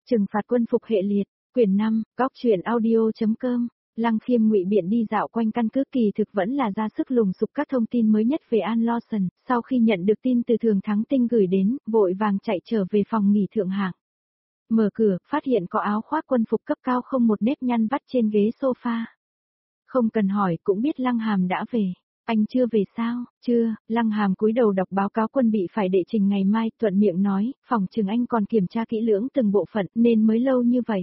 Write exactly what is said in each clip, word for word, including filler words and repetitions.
Trừng phạt quân phục hệ liệt, quyển năm, góc truyện audio.com. Lăng Khiêm ngụy biện đi dạo quanh căn cứ kỳ thực vẫn là ra sức lùng sục các thông tin mới nhất về An Lawson, sau khi nhận được tin từ Thường Thắng Tinh gửi đến, vội vàng chạy trở về phòng nghỉ thượng hạng. Mở cửa, phát hiện có áo khoác quân phục cấp cao không một nếp nhăn vắt trên ghế sofa. Không cần hỏi cũng biết Lăng Hàm đã về. Anh chưa về sao? Chưa. Lăng Hàm cúi đầu đọc báo cáo quân bị phải đệ trình ngày mai, thuận miệng nói, phòng chừng anh còn kiểm tra kỹ lưỡng từng bộ phận nên mới lâu như vậy.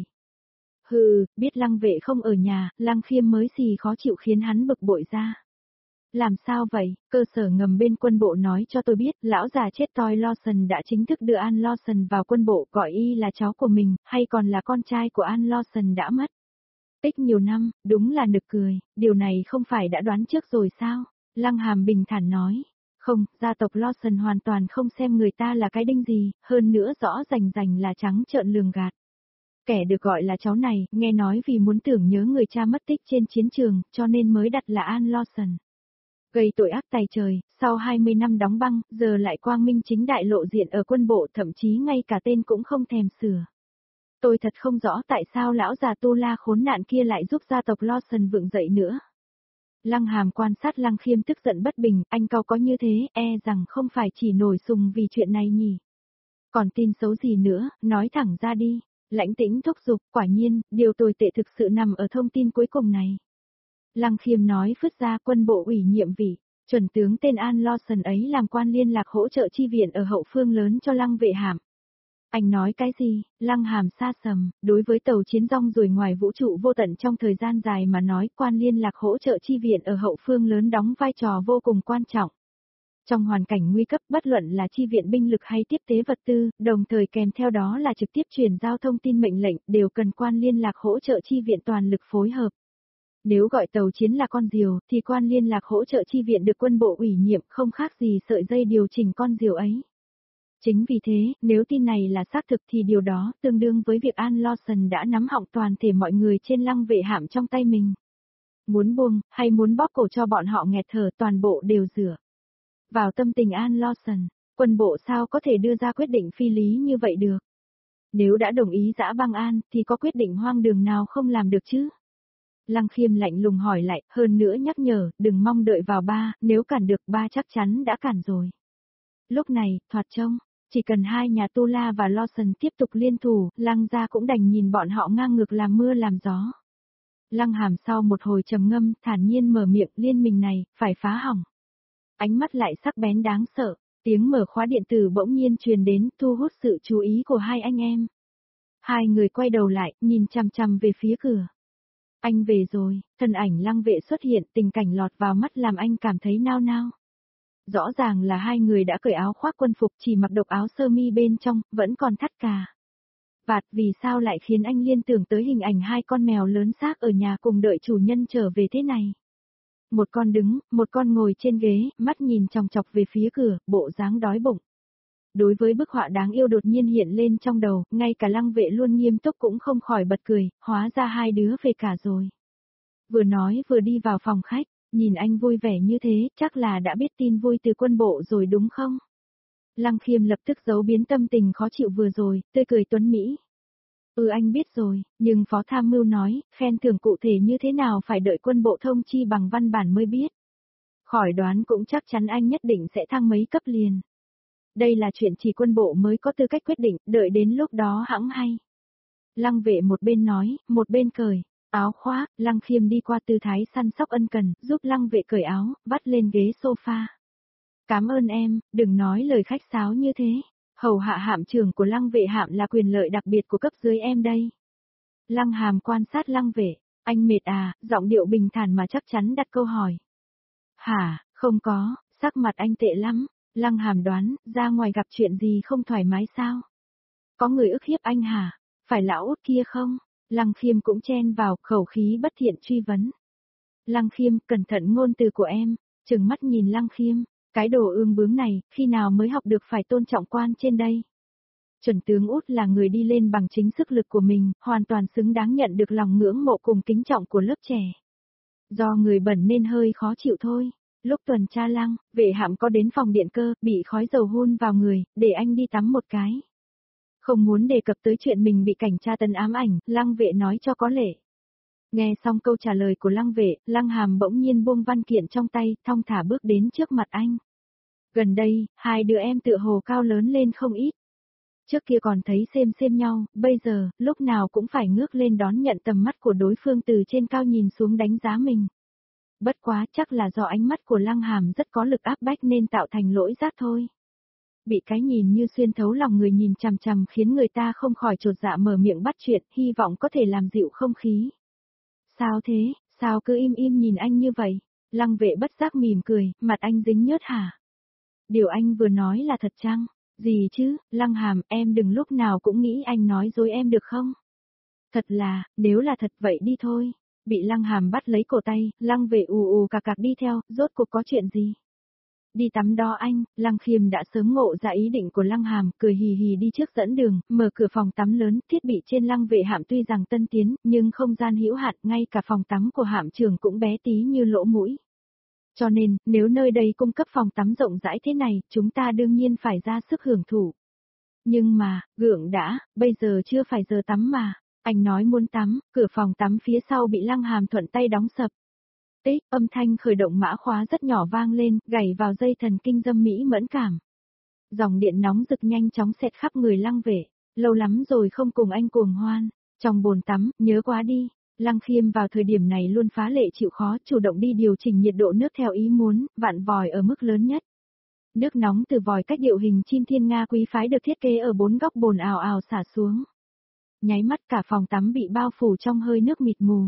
Hừ, biết Lăng vệ không ở nhà, Lăng Khiêm mới xì khó chịu khiến hắn bực bội ra. Làm sao vậy? Cơ sở ngầm bên quân bộ nói cho tôi biết, lão già chết toi Lawson đã chính thức đưa An Lawson vào quân bộ, gọi y là cháu của mình, hay còn là con trai của An Lawson đã mất. Tích nhiều năm, đúng là nực cười, điều này không phải đã đoán trước rồi sao? Lăng Hàm bình thản nói. Không, gia tộc Lawson hoàn toàn không xem người ta là cái đinh gì, hơn nữa rõ rành rành là trắng trợn lường gạt. Kẻ được gọi là cháu này, nghe nói vì muốn tưởng nhớ người cha mất tích trên chiến trường, cho nên mới đặt là An Lawson. Gây tội ác tày trời, sau hai mươi năm đóng băng, giờ lại quang minh chính đại lộ diện ở quân bộ, thậm chí ngay cả tên cũng không thèm sửa. Tôi thật không rõ tại sao lão già tu la khốn nạn kia lại giúp gia tộc Lawson vượng dậy nữa. Lăng Hàm quan sát Lăng Khiêm tức giận bất bình, anh cau có như thế, e rằng không phải chỉ nổi sùng vì chuyện này nhỉ. Còn tin xấu gì nữa, nói thẳng ra đi. Lãnh Tĩnh thúc giục, quả nhiên, điều tồi tệ thực sự nằm ở thông tin cuối cùng này. Lăng Khiêm nói phứt ra quân bộ ủy nhiệm vị, chuẩn tướng tên An Lawson ấy làm quan liên lạc hỗ trợ chi viện ở hậu phương lớn cho Lăng vệ hàm. Anh nói cái gì? Lăng Hàm sa sầm, đối với tàu chiến rong ruổi ngoài vũ trụ vô tận trong thời gian dài mà nói, quan liên lạc hỗ trợ chi viện ở hậu phương lớn đóng vai trò vô cùng quan trọng. Trong hoàn cảnh nguy cấp, bất luận là chi viện binh lực hay tiếp tế vật tư, đồng thời kèm theo đó là trực tiếp truyền giao thông tin mệnh lệnh, đều cần quan liên lạc hỗ trợ chi viện toàn lực phối hợp. Nếu gọi tàu chiến là con diều, thì quan liên lạc hỗ trợ chi viện được quân bộ ủy nhiệm không khác gì sợi dây điều chỉnh con diều ấy. Chính vì thế, nếu tin này là xác thực thì điều đó tương đương với việc An Lawson đã nắm họng toàn thể mọi người trên Lăng vệ hạm trong tay mình. Muốn buông, hay muốn bóp cổ cho bọn họ nghẹt thở, toàn bộ đều dựa vào tâm tình An Lawson, quân bộ sao có thể đưa ra quyết định phi lý như vậy được. Nếu đã đồng ý giã băng An, thì có quyết định hoang đường nào không làm được chứ? Lăng Khiêm lạnh lùng hỏi lại, hơn nữa nhắc nhở, đừng mong đợi vào ba, nếu cản được ba chắc chắn đã cản rồi. Lúc này, thoạt trông, chỉ cần hai nhà Tu La và Lawson tiếp tục liên thủ, Lăng gia cũng đành nhìn bọn họ ngang ngược làm mưa làm gió. Lăng Hàm sau một hồi trầm ngâm, thản nhiên mở miệng, liên minh này, phải phá hỏng. Ánh mắt lại sắc bén đáng sợ, tiếng mở khóa điện tử bỗng nhiên truyền đến, thu hút sự chú ý của hai anh em. Hai người quay đầu lại, nhìn chằm chằm về phía cửa. Anh về rồi, thân ảnh Lăng vệ xuất hiện, tình cảnh lọt vào mắt làm anh cảm thấy nao nao. Rõ ràng là hai người đã cởi áo khoác quân phục, chỉ mặc độc áo sơ mi bên trong, vẫn còn thắt cà vạt, vì sao lại khiến anh liên tưởng tới hình ảnh hai con mèo lớn xác ở nhà cùng đợi chủ nhân trở về thế này. Một con đứng, một con ngồi trên ghế, mắt nhìn chòng chọc về phía cửa, bộ dáng đói bụng. Đối với bức họa đáng yêu đột nhiên hiện lên trong đầu, ngay cả Lăng vệ luôn nghiêm túc cũng không khỏi bật cười, hóa ra hai đứa về cả rồi. Vừa nói vừa đi vào phòng khách, nhìn anh vui vẻ như thế, chắc là đã biết tin vui từ quân bộ rồi đúng không? Lăng Khiêm lập tức giấu biến tâm tình khó chịu vừa rồi, tươi cười tuấn mỹ. Ừ anh biết rồi, nhưng Phó Tham Mưu nói, khen thưởng cụ thể như thế nào phải đợi quân bộ thông chi bằng văn bản mới biết. Khỏi đoán cũng chắc chắn anh nhất định sẽ thăng mấy cấp liền. Đây là chuyện chỉ quân bộ mới có tư cách quyết định, đợi đến lúc đó hẵng hay. Lăng vệ một bên nói, một bên cởi áo khoác, Lăng Khiêm đi qua tư thái săn sóc ân cần, giúp Lăng vệ cởi áo, vắt lên ghế sofa. Cảm ơn em, đừng nói lời khách sáo như thế. Hầu hạ hạm trưởng của Lăng vệ hạm là quyền lợi đặc biệt của cấp dưới em đây. Lăng Hàm quan sát Lăng vệ, anh mệt à, giọng điệu bình thản mà chắc chắn đặt câu hỏi. Hả, không có, sắc mặt anh tệ lắm. Lăng Hàm đoán, ra ngoài gặp chuyện gì không thoải mái sao? Có người ức hiếp anh hả? Phải lão út kia không? Lăng Khiêm cũng chen vào, khẩu khí bất thiện truy vấn. Lăng Khiêm, cẩn thận ngôn từ của em, trừng mắt nhìn Lăng Khiêm, cái đồ ương bướng này, khi nào mới học được phải tôn trọng quan trên đây? Chuẩn tướng út là người đi lên bằng chính sức lực của mình, hoàn toàn xứng đáng nhận được lòng ngưỡng mộ cùng kính trọng của lớp trẻ. Do người bẩn nên hơi khó chịu thôi. Lúc tuần tra Lăng, vệ hạm có đến phòng điện cơ, bị khói dầu hun vào người, để anh đi tắm một cái. Không muốn đề cập tới chuyện mình bị cảnh tra tấn ám ảnh, Lăng Vệ nói cho có lệ. Nghe xong câu trả lời của Lăng Vệ, Lăng Hàm bỗng nhiên buông văn kiện trong tay, thong thả bước đến trước mặt anh. Gần đây, hai đứa em tựa hồ cao lớn lên không ít. Trước kia còn thấy xem xem nhau, bây giờ, lúc nào cũng phải ngước lên đón nhận tầm mắt của đối phương từ trên cao nhìn xuống đánh giá mình. Bất quá chắc là do ánh mắt của Lăng Hàm rất có lực áp bách nên tạo thành lỗi giác thôi. Bị cái nhìn như xuyên thấu lòng người nhìn chằm chằm khiến người ta không khỏi chột dạ mở miệng bắt chuyện, hy vọng có thể làm dịu không khí. Sao thế, sao cứ im im nhìn anh như vậy? Lăng Vệ bất giác mỉm cười, mặt anh dính nhớt hả? Điều anh vừa nói là thật chăng? Gì chứ, Lăng Hàm, em đừng lúc nào cũng nghĩ anh nói dối em được không? Thật là, nếu là thật vậy đi thôi. Bị Lăng Hàm bắt lấy cổ tay, Lăng Vệ ù ù cà cạc đi theo, rốt cuộc có chuyện gì? Đi tắm đó anh, Lăng Khiêm đã sớm ngộ ra ý định của Lăng Hàm, cười hì hì đi trước dẫn đường, mở cửa phòng tắm lớn, thiết bị trên Lăng Vệ hạm tuy rằng tân tiến, nhưng không gian hữu hạn, ngay cả phòng tắm của hạm trưởng cũng bé tí như lỗ mũi. Cho nên, nếu nơi đây cung cấp phòng tắm rộng rãi thế này, chúng ta đương nhiên phải ra sức hưởng thụ. Nhưng mà, gượng đã, bây giờ chưa phải giờ tắm mà. Anh nói muốn tắm, cửa phòng tắm phía sau bị Lăng Hàm thuận tay đóng sập. Tích, âm thanh khởi động mã khóa rất nhỏ vang lên, gảy vào dây thần kinh dâm mỹ mẫn cảm. Dòng điện nóng rực nhanh chóng xẹt khắp người Lăng Vệ, lâu lắm rồi không cùng anh cuồng hoan. Trong bồn tắm, nhớ quá đi. Lăng Khiêm vào thời điểm này luôn phá lệ chịu khó, chủ động đi điều chỉnh nhiệt độ nước theo ý muốn, vặn vòi ở mức lớn nhất. Nước nóng từ vòi cách điệu hình chim thiên nga quý phái được thiết kế ở bốn góc bồn ào ào xả xuống. Nháy mắt cả phòng tắm bị bao phủ trong hơi nước mịt mù.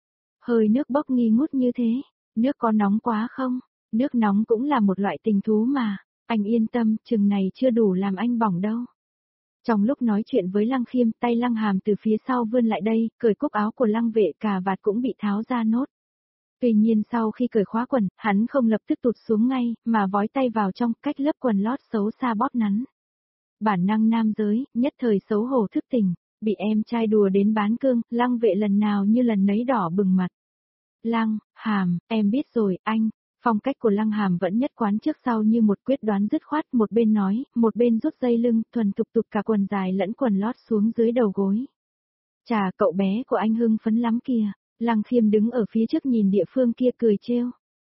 Hơi nước bốc nghi ngút như thế, nước có nóng quá không? Nước nóng cũng là một loại tình thú mà, anh yên tâm, chừng này chưa đủ làm anh bỏng đâu. Trong lúc nói chuyện với Lăng Khiêm, tay Lăng Hàm từ phía sau vươn lại đây, cởi cúc áo của Lăng Vệ, cà vạt cũng bị tháo ra nốt. Tuy nhiên sau khi cởi khóa quần, hắn không lập tức tụt xuống ngay, mà vói tay vào trong, cách lớp quần lót xấu xa bóp nắn. Bản năng nam giới, nhất thời xấu hổ thức tỉnh, bị em trai đùa đến bán cương, Lăng Vệ lần nào như lần nấy đỏ bừng mặt. Lăng, Hàm, em biết rồi, anh. Phong cách của Lăng Hàm vẫn nhất quán trước sau như một quyết đoán dứt khoát, một bên nói, một bên rút dây lưng, thuần thục tục cả quần dài lẫn quần lót xuống dưới đầu gối. Chà, cậu bé của anh hưng phấn lắm kìa. Lăng Khiêm đứng ở phía trước nhìn địa phương kia cười trêu.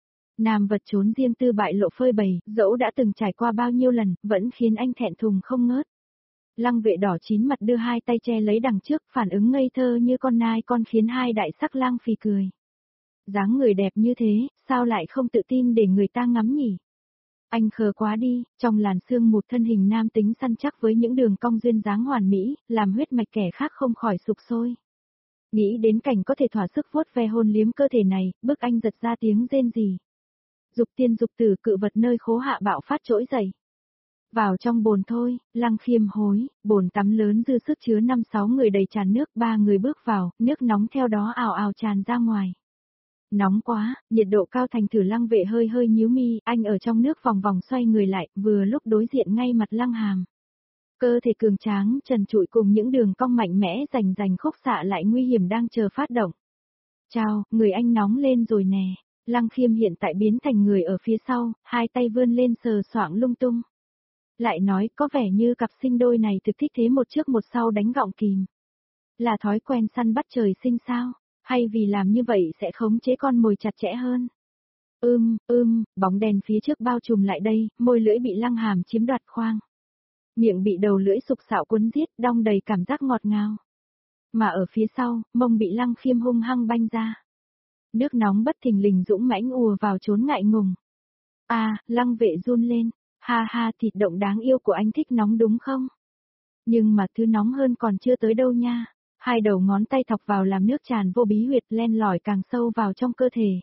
Nam vật trốn riêng tư bại lộ phơi bày, dẫu đã từng trải qua bao nhiêu lần, vẫn khiến anh thẹn thùng không ngớt. Lăng Vệ đỏ chín mặt đưa hai tay che lấy đằng trước, phản ứng ngây thơ như con nai con khiến hai đại sắc lang phì cười. Dáng người đẹp như thế, sao lại không tự tin để người ta ngắm nhỉ? Anh khờ quá đi, trong làn xương một thân hình nam tính săn chắc với những đường cong duyên dáng hoàn mỹ, làm huyết mạch kẻ khác không khỏi sục sôi. Nghĩ đến cảnh có thể thỏa sức vuốt ve hôn liếm cơ thể này, bức anh giật ra tiếng rên rỉ. Dục tiên dục tử cự vật nơi khố hạ bạo phát trỗi dậy. Vào trong bồn thôi, Lăng Khiêm hối, bồn tắm lớn dư sức chứa năm sáu người đầy tràn nước, ba người bước vào, nước nóng theo đó ào ào tràn ra ngoài. Nóng quá, nhiệt độ cao thành thử Lăng Vệ hơi hơi nhíu mi, anh ở trong nước vòng vòng xoay người lại, vừa lúc đối diện ngay mặt Lăng Hàm. Cơ thể cường tráng, trần trụi cùng những đường cong mạnh mẽ rành rành khúc xạ lại nguy hiểm đang chờ phát động. Chào, người anh nóng lên rồi nè. Lăng Khiêm hiện tại biến thành người ở phía sau, hai tay vươn lên sờ soạng lung tung. Lại nói có vẻ như cặp sinh đôi này thực thích thế một trước một sau đánh gọng kìm. Là thói quen săn bắt trời sinh sao? Hay vì làm như vậy sẽ khống chế con mồi chặt chẽ hơn? Ưm, ưm, bóng đèn phía trước bao trùm lại đây, môi lưỡi bị Lăng Hàm chiếm đoạt khoang. Miệng bị đầu lưỡi sục sạo cuốn giết, đong đầy cảm giác ngọt ngào. Mà ở phía sau, mông bị Lăng Khiêm hung hăng banh ra. Nước nóng bất thình lình dũng mãnh ùa vào trốn ngại ngùng. À, Lăng Vệ run lên, ha ha thịt động đáng yêu của anh thích nóng đúng không? Nhưng mà thứ nóng hơn còn chưa tới đâu nha. Hai đầu ngón tay thọc vào làm nước tràn vô bí huyệt len lỏi càng sâu vào trong cơ thể.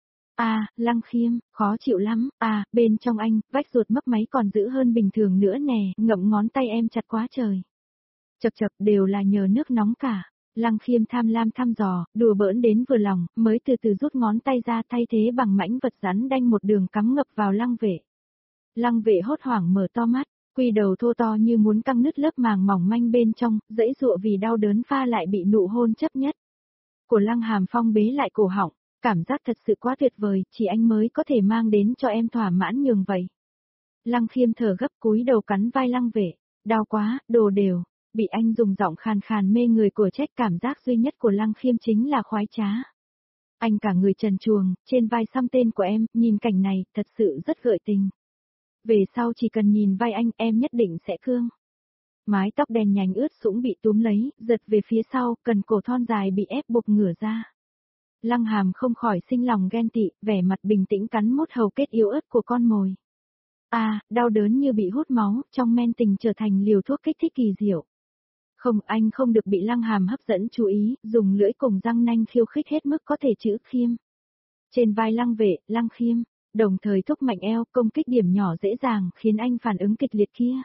À, Lăng Khiêm, khó chịu lắm, à, bên trong anh, vách ruột mấp máy còn dữ hơn bình thường nữa nè, ngậm ngón tay em chặt quá trời. Chật chật đều là nhờ nước nóng cả. Lăng Khiêm tham lam thăm dò, đùa bỡn đến vừa lòng, mới từ từ rút ngón tay ra thay thế bằng mảnh vật rắn đanh một đường cắm ngập vào Lăng Vệ. Lăng Vệ hốt hoảng mở to mắt, quy đầu thô to như muốn căng nứt lớp màng mỏng manh bên trong, dãy dụa vì đau đớn pha lại bị nụ hôn chấp nhất. Của Lăng Hàm Phong bế lại cổ họng, cảm giác thật sự quá tuyệt vời, chỉ anh mới có thể mang đến cho em thỏa mãn nhường vậy. Lăng Khiêm thở gấp cúi đầu cắn vai Lăng Vệ, đau quá, đồ đều. Bị anh dùng giọng khàn khàn mê người của trách, cảm giác duy nhất của Lăng Khiêm chính là khoái trá. Anh cả người trần truồng, trên vai xăm tên của em, nhìn cảnh này, thật sự rất gợi tình. Về sau chỉ cần nhìn vai anh, em nhất định sẽ cương. Mái tóc đen nhánh ướt sũng bị túm lấy, giật về phía sau, cần cổ thon dài bị ép buộc ngửa ra. Lăng Hàm không khỏi sinh lòng ghen tị, vẻ mặt bình tĩnh cắn mốt hầu kết yếu ớt của con mồi. À, đau đớn như bị hút máu, trong men tình trở thành liều thuốc kích thích kỳ diệu. Không, anh không được bị Lăng Hàm hấp dẫn chú ý, dùng lưỡi cùng răng nanh khiêu khích hết mức có thể chữ Khiêm. Trên vai Lăng Vệ, Lăng Khiêm, đồng thời thúc mạnh eo, công kích điểm nhỏ dễ dàng, khiến anh phản ứng kịch liệt kia.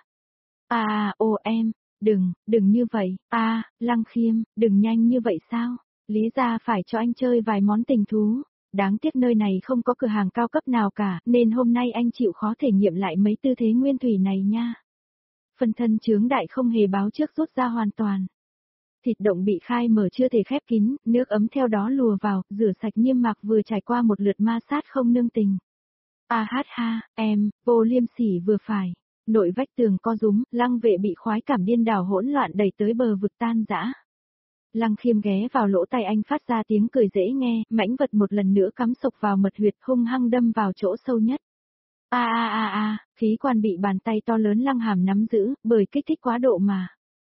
À, ô em, đừng, đừng như vậy, à, Lăng Khiêm, đừng nhanh như vậy sao, lý ra phải cho anh chơi vài món tình thú. Đáng tiếc nơi này không có cửa hàng cao cấp nào cả, nên hôm nay anh chịu khó thể nghiệm lại mấy tư thế nguyên thủy này nha. Phần thân chướng đại không hề báo trước rút ra hoàn toàn. Thịt động bị khai mở chưa thể khép kín, nước ấm theo đó lùa vào, rửa sạch niêm mạc vừa trải qua một lượt ma sát không nương tình. A hát ha, em, vô liêm sỉ vừa phải. Nội vách tường co rúm, Lăng Vệ bị khoái cảm điên đảo hỗn loạn đẩy tới bờ vực tan rã. Lăng Khiêm ghé vào lỗ tai anh phát ra tiếng cười dễ nghe, mãnh vật một lần nữa cắm sộc vào mật huyệt hung hăng đâm vào chỗ sâu nhất. A a a a, khí quan bị bàn tay to lớn Lăng Hàm nắm giữ, bởi kích thích quá độ mà.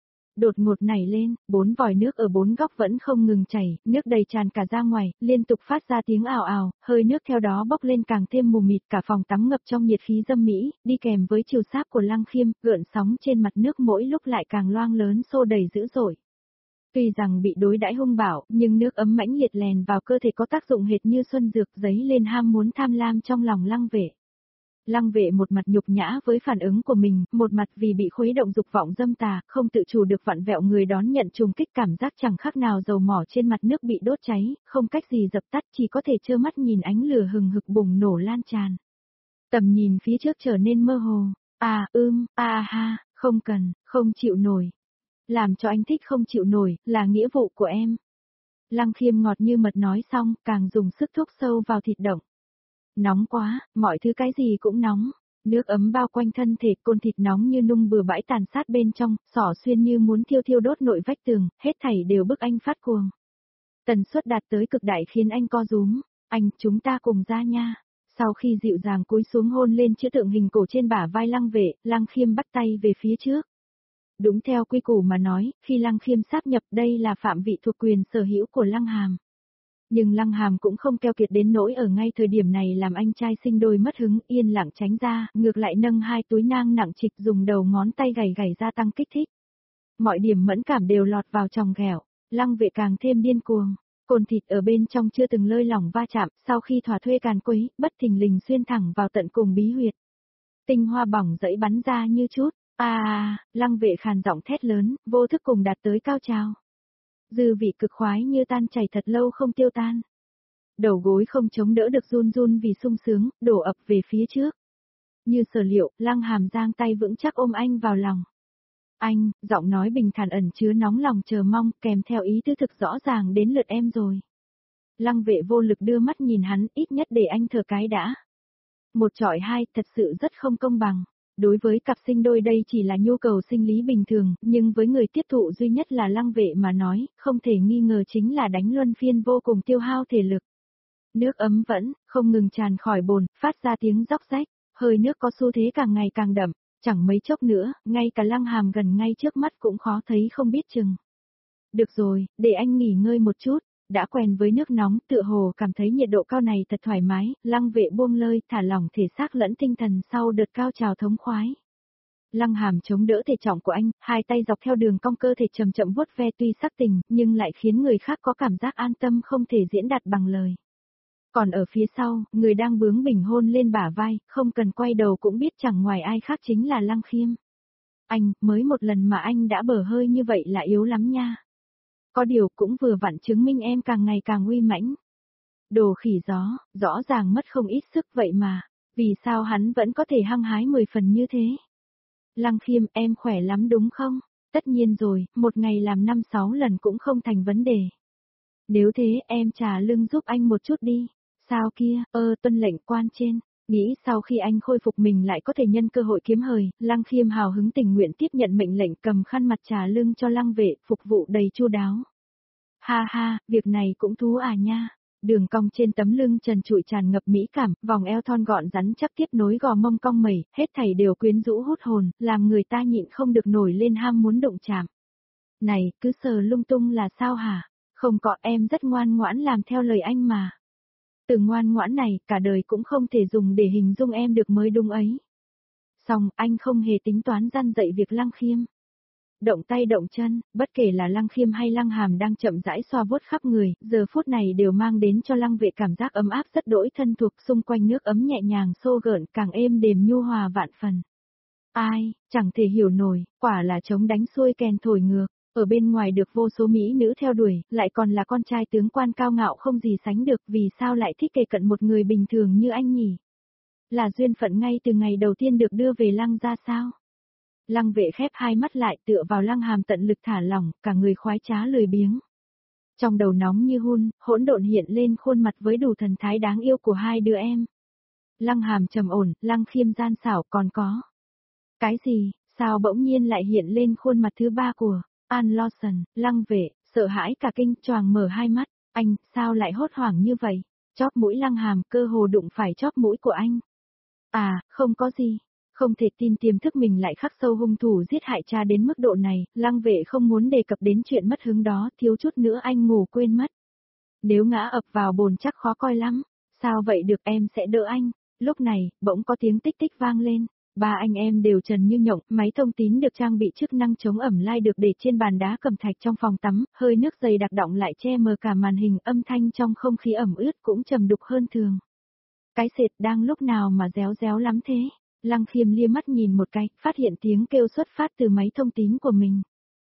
Đột ngột nảy lên, bốn vòi nước ở bốn góc vẫn không ngừng chảy, nước đầy tràn cả ra ngoài, liên tục phát ra tiếng ào ào, hơi nước theo đó bốc lên càng thêm mù mịt, cả phòng tắm ngập trong nhiệt khí dâm mỹ, đi kèm với chiều sáp của Lăng Khiêm, gợn sóng trên mặt nước mỗi lúc lại càng loang lớn xô đầy dữ dội. Tuy rằng bị đối đãi hung bạo, nhưng nước ấm mãnh liệt lèn vào cơ thể có tác dụng hệt như xuân dược, giấy lên ham muốn tham lam trong lòng Lăng Vệ. Lăng Vệ một mặt nhục nhã với phản ứng của mình, một mặt vì bị khuấy động dục vọng dâm tà, không tự chủ được vặn vẹo người đón nhận trùng kích, cảm giác chẳng khác nào dầu mỏ trên mặt nước bị đốt cháy, không cách gì dập tắt, chỉ có thể trơ mắt nhìn ánh lửa hừng hực bùng nổ lan tràn. Tầm nhìn phía trước trở nên mơ hồ. À, ưm, à ha, không cần, không chịu nổi. Làm cho anh thích không chịu nổi, là nghĩa vụ của em. Lăng Khiêm ngọt như mật nói xong, càng dùng sức thúc sâu vào thịt động. Nóng quá, mọi thứ cái gì cũng nóng. Nước ấm bao quanh thân thể, côn thịt nóng như nung bừa bãi tàn sát bên trong, xỏ xuyên như muốn thiêu thiêu đốt nội vách tường, hết thảy đều bức anh phát cuồng. Tần suất đạt tới cực đại khiến anh co rúm. Anh, chúng ta cùng ra nha. Sau khi dịu dàng cúi xuống hôn lên chữ tượng hình cổ trên bả vai Lăng Vệ, Lăng Khiêm bắt tay về phía trước. Đúng theo quy củ mà nói, khi Lăng Khiêm sáp nhập đây là phạm vị thuộc quyền sở hữu của Lăng Hàm. Nhưng Lăng Hàm cũng không keo kiệt đến nỗi ở ngay thời điểm này làm anh trai sinh đôi mất hứng, yên lặng tránh ra, ngược lại nâng hai túi nang nặng trịch dùng đầu ngón tay gảy gảy gia tăng kích thích. Mọi điểm mẫn cảm đều lọt vào tròng ghẹo, Lăng Vệ càng thêm điên cuồng. Cồn thịt ở bên trong chưa từng lơi lỏng va chạm, sau khi thỏa thuê càn quấy, bất thình lình xuyên thẳng vào tận cùng bí huyệt. Tinh hoa bỏng dẫy bắn ra như chút. À, Lăng Vệ khàn giọng thét lớn, vô thức cùng đạt tới cao trào. Dư vị cực khoái như tan chảy thật lâu không tiêu tan. Đầu gối không chống đỡ được run run vì sung sướng, đổ ập về phía trước. Như sở liệu, Lăng Hàm giang tay vững chắc ôm anh vào lòng. Anh, giọng nói bình thản ẩn chứa nóng lòng chờ mong, kèm theo ý tứ thực rõ ràng đến lượt em rồi. Lăng Vệ vô lực đưa mắt nhìn hắn, ít nhất để anh thở cái đã. Một chọi hai, thật sự rất không công bằng. Đối với cặp sinh đôi đây chỉ là nhu cầu sinh lý bình thường, nhưng với người tiếp thụ duy nhất là Lăng Vệ mà nói, không thể nghi ngờ chính là đánh luân phiên vô cùng tiêu hao thể lực. Nước ấm vẫn, không ngừng tràn khỏi bồn, phát ra tiếng róc rách, hơi nước có xu thế càng ngày càng đậm, chẳng mấy chốc nữa, ngay cả Lăng Hàm gần ngay trước mắt cũng khó thấy không biết chừng. Được rồi, để anh nghỉ ngơi một chút. Đã quen với nước nóng, tựa hồ cảm thấy nhiệt độ cao này thật thoải mái, Lăng Vệ buông lơi, thả lỏng thể xác lẫn tinh thần sau đợt cao trào thống khoái. Lăng Hàm chống đỡ thể trọng của anh, hai tay dọc theo đường cong cơ thể chậm chậm vuốt ve tuy sắc tình, nhưng lại khiến người khác có cảm giác an tâm không thể diễn đạt bằng lời. Còn ở phía sau, người đang bướng bỉnh hôn lên bả vai, không cần quay đầu cũng biết chẳng ngoài ai khác chính là Lăng Khiêm. Anh, mới một lần mà anh đã bở hơi như vậy là yếu lắm nha. Có điều cũng vừa vặn chứng minh em càng ngày càng uy mãnh. Đồ khỉ gió, rõ ràng mất không ít sức vậy mà, vì sao hắn vẫn có thể hăng hái mười phần như thế? Lăng Khiêm, em khỏe lắm đúng không? Tất nhiên rồi, một ngày làm năm sáu lần cũng không thành vấn đề. Nếu thế em trả lưng giúp anh một chút đi. Sao kia, ơ tuân lệnh quan trên. Nghĩ sau khi anh khôi phục mình lại có thể nhân cơ hội kiếm hời, Lăng Khiêm hào hứng tình nguyện tiếp nhận mệnh lệnh cầm khăn mặt trà lưng cho Lăng Vệ, phục vụ đầy chu đáo. Ha ha, việc này cũng thú à nha. Đường cong trên tấm lưng trần trụi tràn ngập mỹ cảm, vòng eo thon gọn rắn chắc tiếp nối gò mông cong mẩy, hết thảy đều quyến rũ hút hồn, làm người ta nhịn không được nổi lên ham muốn động chạm. Này, cứ sờ lung tung là sao hả? Không có, em rất ngoan ngoãn làm theo lời anh mà. Từ ngoan ngoãn này, cả đời cũng không thể dùng để hình dung em được mới đúng ấy. Xong, anh không hề tính toán gian dạy việc Lăng Khiêm. Động tay động chân, bất kể là Lăng Khiêm hay Lăng Hàm đang chậm rãi xoa vuốt khắp người, giờ phút này đều mang đến cho Lăng Vệ cảm giác ấm áp rất đỗi thân thuộc, xung quanh nước ấm nhẹ nhàng xô gợn càng êm đềm nhu hòa vạn phần. Ai, chẳng thể hiểu nổi, quả là trống đánh xuôi kèn thổi ngược, ở bên ngoài được vô số mỹ nữ theo đuổi, lại còn là con trai tướng quan cao ngạo không gì sánh được, vì sao lại thích kề cận một người bình thường như anh nhỉ? Là duyên phận ngay từ ngày đầu tiên được đưa về Lăng ra sao? Lăng Vệ khép hai mắt lại tựa vào Lăng Hàm tận lực thả lỏng, cả người khoái trá lười biếng. Trong đầu nóng như hun, hỗn độn hiện lên khuôn mặt với đủ thần thái đáng yêu của hai đứa em. Lăng Hàm trầm ổn, Lăng Khiêm gian xảo còn có. Cái gì, sao bỗng nhiên lại hiện lên khuôn mặt thứ ba của An Lawson, Lăng Vệ, sợ hãi cả kinh choàng mở hai mắt, anh, sao lại hốt hoảng như vậy? Chóp mũi Lăng Hàm cơ hồ đụng phải chóp mũi của anh. À, không có gì. Không thể tin tiềm thức mình lại khắc sâu hung thủ giết hại cha đến mức độ này, Lăng Vệ không muốn đề cập đến chuyện mất hứng đó, thiếu chút nữa anh ngủ quên mất. Nếu ngã ập vào bồn chắc khó coi lắm, sao vậy được em sẽ đỡ anh. Lúc này, bỗng có tiếng tích tích vang lên, ba anh em đều trần như nhộng, máy thông tín được trang bị chức năng chống ẩm lai được để trên bàn đá cẩm thạch trong phòng tắm, hơi nước dày đặc đọng lại che mờ cả màn hình, âm thanh trong không khí ẩm ướt cũng trầm đục hơn thường. Cái sệt đang lúc nào mà réo réo lắm thế? Lăng Khiêm lia mắt nhìn một cái, phát hiện tiếng kêu xuất phát từ máy thông tín của mình.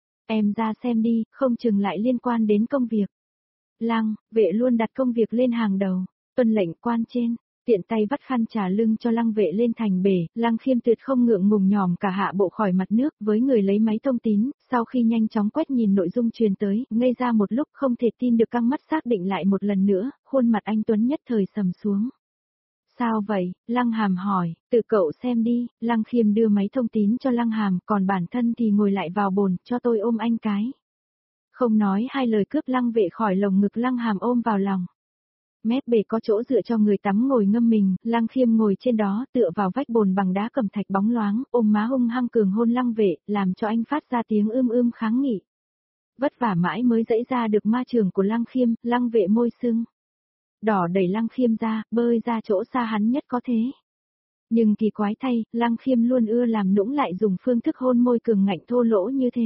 Em ra xem đi, không chừng lại liên quan đến công việc. Lăng, Vệ luôn đặt công việc lên hàng đầu, tuân lệnh quan trên, tiện tay vắt khăn trà lưng cho Lăng Vệ lên thành bể, Lăng Khiêm tuyệt không ngượng ngùng nhòm cả hạ bộ khỏi mặt nước với người lấy máy thông tín, sau khi nhanh chóng quét nhìn nội dung truyền tới, ngây ra một lúc không thể tin được căng mắt xác định lại một lần nữa, khuôn mặt anh Tuấn nhất thời sầm xuống. Sao vậy? Lăng Hàm hỏi, tự cậu xem đi, Lăng Khiêm đưa máy thông tín cho Lăng Hàm, còn bản thân thì ngồi lại vào bồn, cho tôi ôm anh cái. Không nói hai lời cướp Lăng Vệ khỏi lồng ngực Lăng Hàm ôm vào lòng. Mép bể có chỗ dựa cho người tắm ngồi ngâm mình, Lăng Khiêm ngồi trên đó tựa vào vách bồn bằng đá cẩm thạch bóng loáng, ôm má hung hăng cường hôn Lăng Vệ, làm cho anh phát ra tiếng ưm ưm kháng nghị. Vất vả mãi mới dẫy ra được ma trường của Lăng Khiêm, Lăng Vệ môi sưng. Đỏ đẩy Lăng Khiêm ra, bơi ra chỗ xa hắn nhất có thế. Nhưng kỳ quái thay, Lăng Khiêm luôn ưa làm nũng lại dùng phương thức hôn môi cường ngạnh thô lỗ như thế.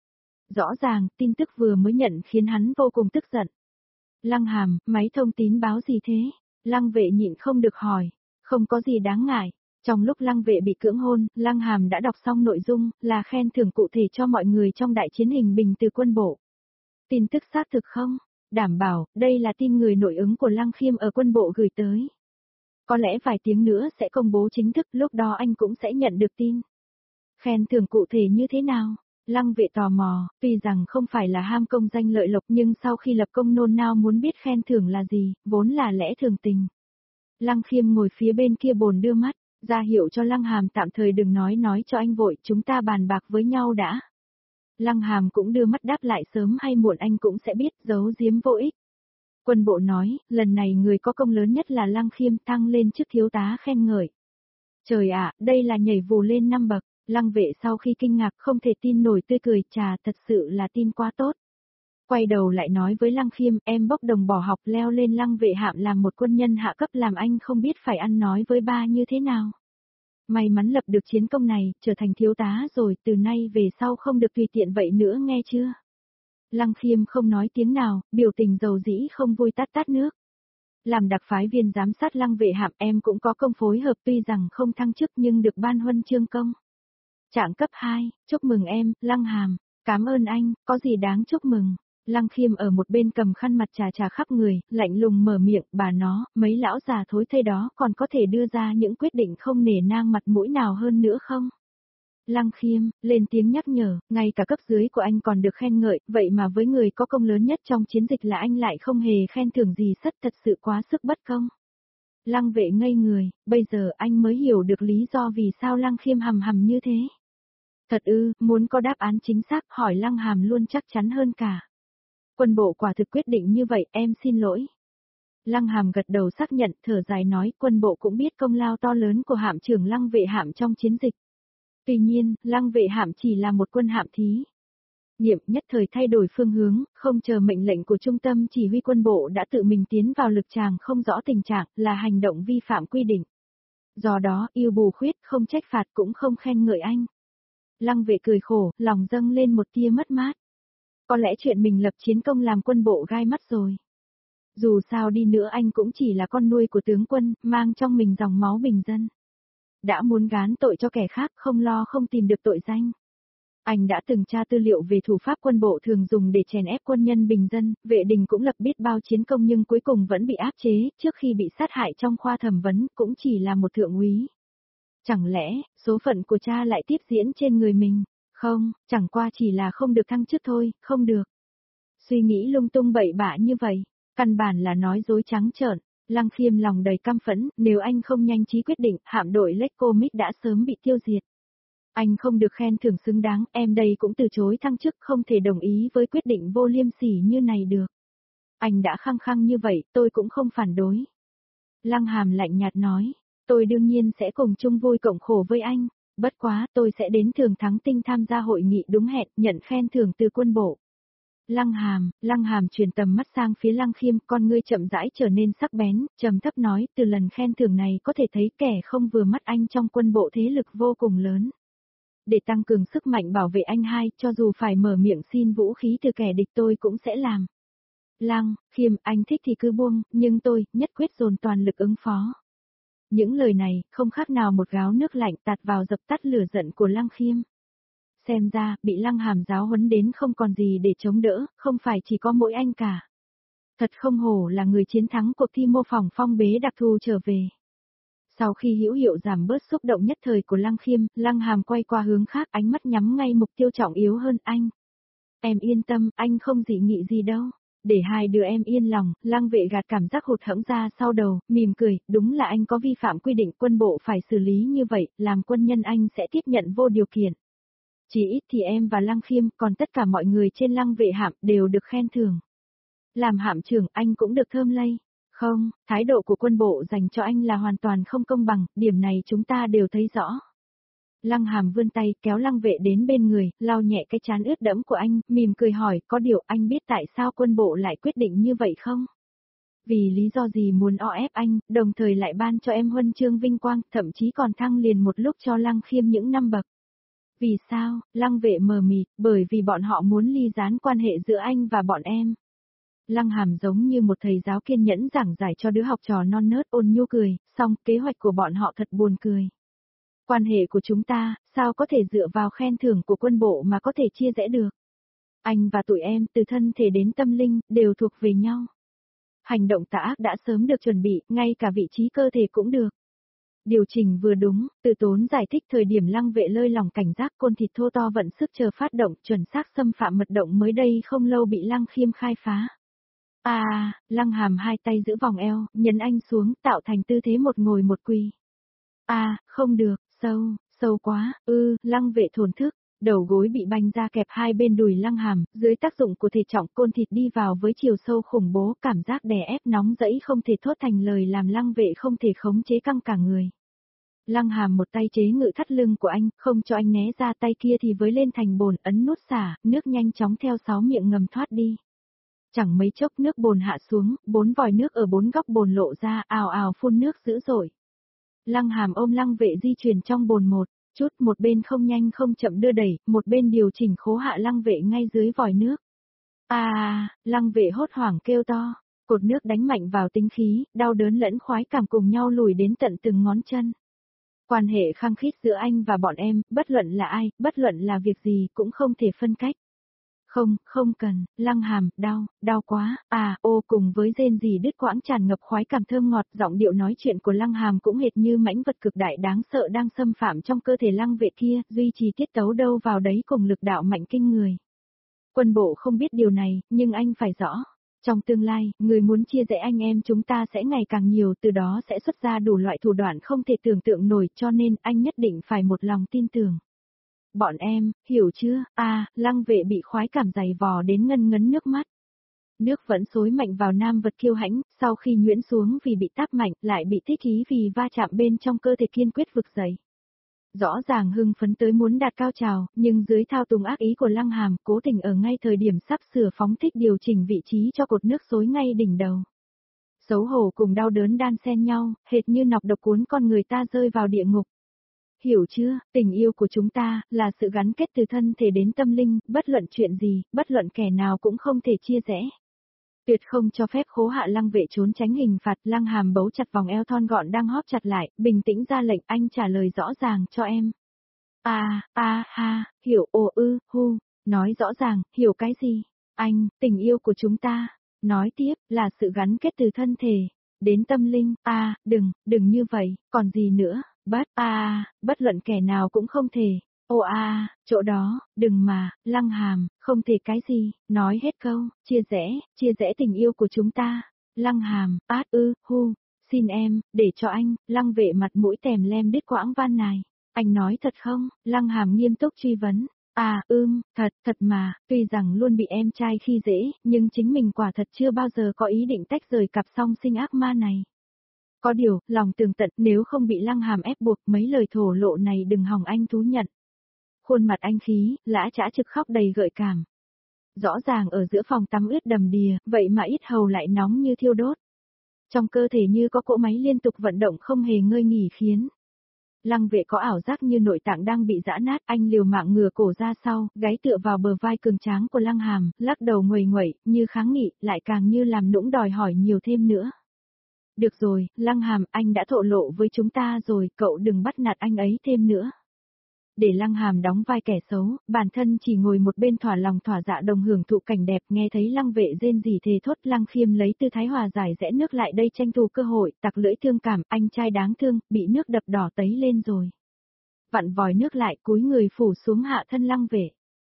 Rõ ràng, tin tức vừa mới nhận khiến hắn vô cùng tức giận. Lăng Hàm, máy thông tín báo gì thế? Lăng Vệ nhịn không được hỏi. Không có gì đáng ngại. Trong lúc Lăng Vệ bị cưỡng hôn, Lăng Hàm đã đọc xong nội dung, là khen thưởng cụ thể cho mọi người trong đại chiến hình bình từ quân bộ. Tin tức xác thực không? Đảm bảo, đây là tin người nội ứng của Lăng Khiêm ở quân bộ gửi tới. Có lẽ vài tiếng nữa sẽ công bố chính thức, lúc đó anh cũng sẽ nhận được tin. Khen thưởng cụ thể như thế nào? Lăng Vệ tò mò, tuy rằng không phải là ham công danh lợi lộc nhưng sau khi lập công nôn nao muốn biết khen thưởng là gì, vốn là lẽ thường tình. Lăng Khiêm ngồi phía bên kia bồn đưa mắt, ra hiệu cho Lăng Hàm tạm thời đừng nói nói cho anh vội, chúng ta bàn bạc với nhau đã. Lăng Hàm cũng đưa mắt đáp lại, sớm hay muộn anh cũng sẽ biết, giấu giếm vô ích. Quân bộ nói, lần này người có công lớn nhất là Lăng Khiêm, thăng lên chức thiếu tá khen ngợi. Trời ạ, đây là nhảy vù lên năm bậc. Lăng Vệ sau khi kinh ngạc không thể tin nổi tươi cười, chà, thật sự là tin quá tốt. Quay đầu lại nói với Lăng Khiêm, em bốc đồng bỏ học leo lên Lăng Vệ hạm làm một quân nhân hạ cấp, làm anh không biết phải ăn nói với ba như thế nào. May mắn lập được chiến công này, trở thành thiếu tá rồi, từ nay về sau không được tùy tiện vậy nữa nghe chưa? Lăng Khiêm không nói tiếng nào, biểu tình dầu dĩ không vui tát tát nước. Làm đặc phái viên giám sát Lăng Vệ hạm em cũng có công phối hợp, tuy rằng không thăng chức nhưng được ban huân chương công. Trạng cấp hai, chúc mừng em, Lăng Hàm, cảm ơn anh, có gì đáng chúc mừng. Lăng Khiêm ở một bên cầm khăn mặt trà trà khắp người, lạnh lùng mở miệng, bà nó, mấy lão già thối thây đó còn có thể đưa ra những quyết định không nể nang mặt mũi nào hơn nữa không? Lăng Khiêm, lên tiếng nhắc nhở, ngay cả cấp dưới của anh còn được khen ngợi, vậy mà với người có công lớn nhất trong chiến dịch là anh lại không hề khen thưởng gì, sất thật sự quá sức bất công. Lăng vệ ngây người, bây giờ anh mới hiểu được lý do vì sao Lăng Khiêm hầm hầm như thế. Thật ư, muốn có đáp án chính xác hỏi Lăng Hàm luôn chắc chắn hơn cả. Quân bộ quả thực quyết định như vậy, em xin lỗi. Lăng Hàm gật đầu xác nhận, thở dài nói, quân bộ cũng biết công lao to lớn của hạm trưởng Lăng Vệ Hạm trong chiến dịch. Tuy nhiên, Lăng Vệ Hạm chỉ là một quân hạm thí. Nghiệm nhất thời thay đổi phương hướng, không chờ mệnh lệnh của trung tâm chỉ huy quân bộ đã tự mình tiến vào lực tràng không rõ tình trạng, là hành động vi phạm quy định. Do đó, yêu bù khuyết, không trách phạt cũng không khen ngợi anh. Lăng Vệ cười khổ, lòng dâng lên một tia mất mát. Có lẽ chuyện mình lập chiến công làm quân bộ gai mắt rồi. Dù sao đi nữa anh cũng chỉ là con nuôi của tướng quân, mang trong mình dòng máu bình dân. Đã muốn gán tội cho kẻ khác không lo không tìm được tội danh. Anh đã từng tra tư liệu về thủ pháp quân bộ thường dùng để chèn ép quân nhân bình dân, Vệ Đình cũng lập biết bao chiến công nhưng cuối cùng vẫn bị áp chế, trước khi bị sát hại trong khoa thẩm vấn cũng chỉ là một thượng úy. Chẳng lẽ, số phận của cha lại tiếp diễn trên người mình? Không, chẳng qua chỉ là không được thăng chức thôi, không được. Suy nghĩ lung tung bậy bạ như vậy, căn bản là nói dối trắng trợn. Lăng Khiêm lòng đầy căm phẫn, nếu anh không nhanh trí quyết định, hạm đội Lecomic đã sớm bị tiêu diệt. Anh không được khen thưởng xứng đáng, em đây cũng từ chối thăng chức, không thể đồng ý với quyết định vô liêm sỉ như này được. Anh đã khăng khăng như vậy, tôi cũng không phản đối. Lăng Hàm lạnh nhạt nói, tôi đương nhiên sẽ cùng chung vui cộng khổ với anh, bất quá tôi sẽ đến Thường Thắng Tinh tham gia hội nghị đúng hẹn, nhận khen thưởng từ quân bộ. Lăng Hàm, Lăng Hàm chuyển tầm mắt sang phía Lăng Khiêm, con ngươi chậm rãi trở nên sắc bén, trầm thấp nói, từ lần khen thưởng này có thể thấy kẻ không vừa mắt anh trong quân bộ thế lực vô cùng lớn. Để tăng cường sức mạnh bảo vệ anh hai, cho dù phải mở miệng xin vũ khí từ kẻ địch tôi cũng sẽ làm. Lăng, Khiêm, anh thích thì cứ buông, nhưng tôi, nhất quyết dồn toàn lực ứng phó. Những lời này, không khác nào một gáo nước lạnh tạt vào dập tắt lửa giận của Lăng Khiêm. Xem ra, bị Lăng Hàm giáo huấn đến không còn gì để chống đỡ, không phải chỉ có mỗi anh cả. Thật không hổ là người chiến thắng cuộc thi mô phỏng phong bế đặc thù trở về. Sau khi hữu hiệu giảm bớt xúc động nhất thời của Lăng Khiêm, Lăng Hàm quay qua hướng khác, ánh mắt nhắm ngay mục tiêu trọng yếu hơn anh. Em yên tâm, anh không dị nghị gì đâu. Để hai đứa em yên lòng, Lăng Vệ gạt cảm giác hụt hẫng ra sau đầu, mỉm cười, đúng là anh có vi phạm quy định quân bộ phải xử lý như vậy, làm quân nhân anh sẽ tiếp nhận vô điều kiện. Chỉ ít thì em và Lăng Khiêm, còn tất cả mọi người trên Lăng Vệ hạm đều được khen thưởng. Làm hạm trưởng anh cũng được thơm lây. Không, thái độ của quân bộ dành cho anh là hoàn toàn không công bằng, điểm này chúng ta đều thấy rõ. Lăng Hàm vươn tay kéo Lăng Vệ đến bên người, lau nhẹ cái trán ướt đẫm của anh, mỉm cười hỏi, có điều anh biết tại sao quân bộ lại quyết định như vậy không? Vì lý do gì muốn o ép anh, đồng thời lại ban cho em huân chương vinh quang, thậm chí còn thăng liền một lúc cho Lăng Khiêm những năm bậc. Vì sao? Lăng Vệ mờ mịt, bởi vì bọn họ muốn ly gián quan hệ giữa anh và bọn em. Lăng Hàm giống như một thầy giáo kiên nhẫn giảng giải cho đứa học trò non nớt, ôn nhu cười, song kế hoạch của bọn họ thật buồn cười. Quan hệ của chúng ta, sao có thể dựa vào khen thưởng của quân bộ mà có thể chia rẽ được? Anh và tụi em, từ thân thể đến tâm linh, đều thuộc về nhau. Hành động tà ác đã sớm được chuẩn bị, ngay cả vị trí cơ thể cũng được. Điều chỉnh vừa đúng, Từ Tốn giải thích thời điểm Lăng Vệ lơi lòng cảnh giác, côn thịt thô to vận sức chờ phát động, chuẩn xác xâm phạm mật động mới đây không lâu bị Lăng Khiêm khai phá. À, Lăng Hàm hai tay giữ vòng eo, nhấn anh xuống, tạo thành tư thế một ngồi một quỳ. À, không được, sâu, sâu quá, ư, Lăng Vệ thổn thức, đầu gối bị banh ra kẹp hai bên đùi Lăng Hàm, dưới tác dụng của thể trọng côn thịt đi vào với chiều sâu khủng bố, cảm giác đè ép nóng rẫy không thể thốt thành lời làm Lăng Vệ không thể khống chế căng cả người. Lăng Hàm một tay chế ngự thắt lưng của anh, không cho anh né ra, tay kia thì với lên thành bồn, ấn nút xả, nước nhanh chóng theo sáu miệng ngầm thoát đi. Chẳng mấy chốc nước bồn hạ xuống, bốn vòi nước ở bốn góc bồn lộ ra, ào ào phun nước dữ dội. Lăng Hàm ôm Lăng Vệ di chuyển trong bồn một chút, một bên không nhanh không chậm đưa đẩy, một bên điều chỉnh khố hạ Lăng Vệ ngay dưới vòi nước. À, Lăng Vệ hốt hoảng kêu to, cột nước đánh mạnh vào tinh khí, đau đớn lẫn khoái cảm cùng nhau lùi đến tận từng ngón chân. Quan hệ khăng khít giữa anh và bọn em, bất luận là ai, bất luận là việc gì cũng không thể phân cách. Không, không cần, Lăng Hàm, đau, đau quá, à, ô cùng với rên rỉ đứt quãng tràn ngập khoái cảm thơm ngọt, giọng điệu nói chuyện của Lăng Hàm cũng hệt như mãnh vật cực đại đáng sợ đang xâm phạm trong cơ thể Lăng Vệ kia, duy trì tiết tấu đâu vào đấy cùng lực đạo mạnh kinh người. Quân bộ không biết điều này, nhưng anh phải rõ. Trong tương lai, người muốn chia rẽ anh em chúng ta sẽ ngày càng nhiều, từ đó sẽ xuất ra đủ loại thủ đoạn không thể tưởng tượng nổi, cho nên anh nhất định phải một lòng tin tưởng. Bọn em, hiểu chưa? À, Lăng Vệ bị khoái cảm dày vò đến ngân ngấn nước mắt. Nước vẫn xối mạnh vào nam vật kiêu hãnh, sau khi nhuyễn xuống vì bị táp mạnh, lại bị thích ý vì va chạm bên trong cơ thể kiên quyết vực dậy. Rõ ràng hưng phấn tới muốn đạt cao trào, nhưng dưới thao túng ác ý của Lăng Hàm, cố tình ở ngay thời điểm sắp sửa phóng thích điều chỉnh vị trí cho cột nước xối ngay đỉnh đầu. Xấu hổ cùng đau đớn đan xen nhau, hệt như nọc độc cuốn con người ta rơi vào địa ngục. Hiểu chưa, tình yêu của chúng ta, là sự gắn kết từ thân thể đến tâm linh, bất luận chuyện gì, bất luận kẻ nào cũng không thể chia rẽ. Tuyệt không cho phép khố hạ Lăng Vệ trốn tránh hình phạt. Lăng Hàm bấu chặt vòng eo thon gọn đang hóp chặt lại, bình tĩnh ra lệnh, anh trả lời rõ ràng cho em. À, à, ha, hiểu, ồ ư, hu, nói rõ ràng, hiểu cái gì? Anh, tình yêu của chúng ta, nói tiếp, là sự gắn kết từ thân thể đến tâm linh. À, đừng, đừng như vậy, còn gì nữa, bất, à, bất luận kẻ nào cũng không thể. Ồ à, chỗ đó, đừng mà, Lăng Hàm, không thể cái gì, nói hết câu, chia rẽ, chia rẽ tình yêu của chúng ta. Lăng Hàm, át ư, hu, xin em, để cho anh. Lăng Vệ mặt mũi tèm lem đít quãng van này. Anh nói thật không? Lăng Hàm nghiêm túc truy vấn. À, ưm, thật, thật mà, tuy rằng luôn bị em trai khi dễ, nhưng chính mình quả thật chưa bao giờ có ý định tách rời cặp song sinh ác ma này. Có điều, lòng tường tận, nếu không bị Lăng Hàm ép buộc, mấy lời thổ lộ này đừng hòng anh thú nhận. Khuôn mặt anh khí, lã chã trực khóc đầy gợi cảm. Rõ ràng ở giữa phòng tắm ướt đầm đìa, vậy mà ít hầu lại nóng như thiêu đốt. Trong cơ thể như có cỗ máy liên tục vận động không hề ngơi nghỉ khiến Lăng Vệ có ảo giác như nội tạng đang bị giã nát, anh liều mạng ngửa cổ ra sau, gáy tựa vào bờ vai cường tráng của Lăng Hàm, lắc đầu nguầy nguậy, như kháng nghị, lại càng như làm nũng đòi hỏi nhiều thêm nữa. Được rồi, Lăng Hàm, anh đã thổ lộ với chúng ta rồi, cậu đừng bắt nạt anh ấy thêm nữa. Để Lăng Hàm đóng vai kẻ xấu, bản thân chỉ ngồi một bên thỏa lòng thỏa dạ đồng hưởng thụ cảnh đẹp, nghe thấy Lăng Vệ rên rỉ thề thốt. Lăng Khiêm lấy tư thái hòa giải rẽ nước lại đây tranh thủ cơ hội, tặc lưỡi thương cảm, anh trai đáng thương, bị nước đập đỏ tấy lên rồi. Vặn vòi nước lại, cúi người phủ xuống hạ thân Lăng Vệ.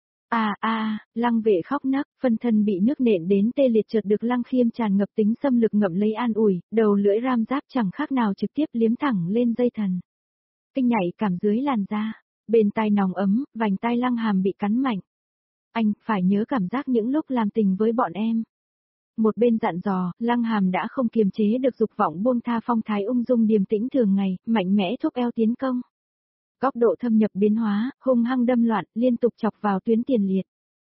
À à, Lăng Vệ khóc nấc, phân thân bị nước nện đến tê liệt, chợt được Lăng Khiêm tràn ngập tính xâm lược ngậm lấy an ủi, đầu lưỡi ram giáp chẳng khác nào trực tiếp liếm thẳng lên dây thần. Kinh nhảy cảm dưới làn da. Bên tai nòng ấm, vành tai Lăng Hàm bị cắn mạnh. Anh, phải nhớ cảm giác những lúc làm tình với bọn em. Một bên dặn dò, Lăng Hàm đã không kiềm chế được dục vọng buông tha phong thái ung dung điềm tĩnh thường ngày, mạnh mẽ thúc eo tiến công. Góc độ thâm nhập biến hóa, hung hăng đâm loạn, liên tục chọc vào tuyến tiền liệt.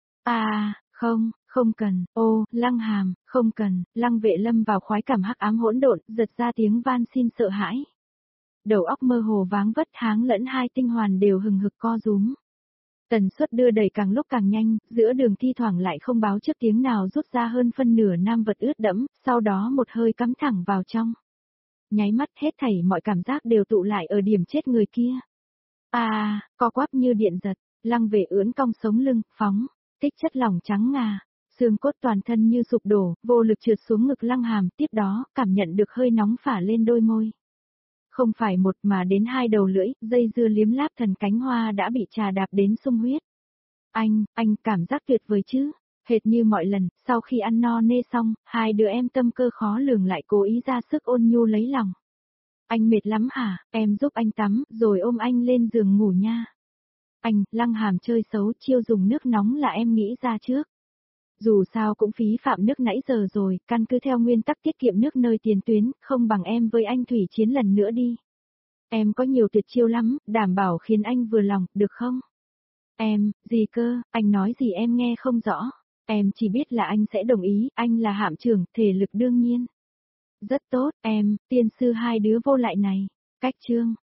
À, không, không cần, ô, Lăng Hàm, không cần. Lăng Vệ lâm vào khoái cảm hắc ám hỗn độn, giật ra tiếng van xin sợ hãi. Đầu óc mơ hồ váng vất, háng lẫn hai tinh hoàn đều hừng hực co rúm. Tần suất đưa đẩy càng lúc càng nhanh, giữa đường thi thoảng lại không báo trước tiếng nào rút ra hơn phân nửa nam vật ướt đẫm, sau đó một hơi cắm thẳng vào trong. Nháy mắt hết thảy mọi cảm giác đều tụ lại ở điểm chết người kia. À, co quắp như điện giật, Lăng Vệ ưỡn cong sống lưng, phóng, tích chất lỏng trắng ngà, xương cốt toàn thân như sụp đổ, vô lực trượt xuống ngực Lăng Hàm, tiếp đó, cảm nhận được hơi nóng phả lên đôi môi. Không phải một mà đến hai đầu lưỡi, dây dưa liếm láp thần cánh hoa đã bị trà đạp đến sung huyết. Anh, anh cảm giác tuyệt vời chứ, hệt như mọi lần, sau khi ăn no nê xong, hai đứa em tâm cơ khó lường lại cố ý ra sức ôn nhu lấy lòng. Anh mệt lắm hả, em giúp anh tắm, rồi ôm anh lên giường ngủ nha. Anh, Lăng Hàm chơi xấu, chiêu dùng nước nóng là em nghĩ ra trước. Dù sao cũng phí phạm nước nãy giờ rồi, căn cứ theo nguyên tắc tiết kiệm nước nơi tiền tuyến, không bằng em với anh thủy chiến lần nữa đi. Em có nhiều tuyệt chiêu lắm, đảm bảo khiến anh vừa lòng, được không? Em, gì cơ, anh nói gì em nghe không rõ. Em chỉ biết là anh sẽ đồng ý, anh là hạm trưởng, thể lực đương nhiên. Rất tốt, em, tiên sư hai đứa vô lại này. Cách chương.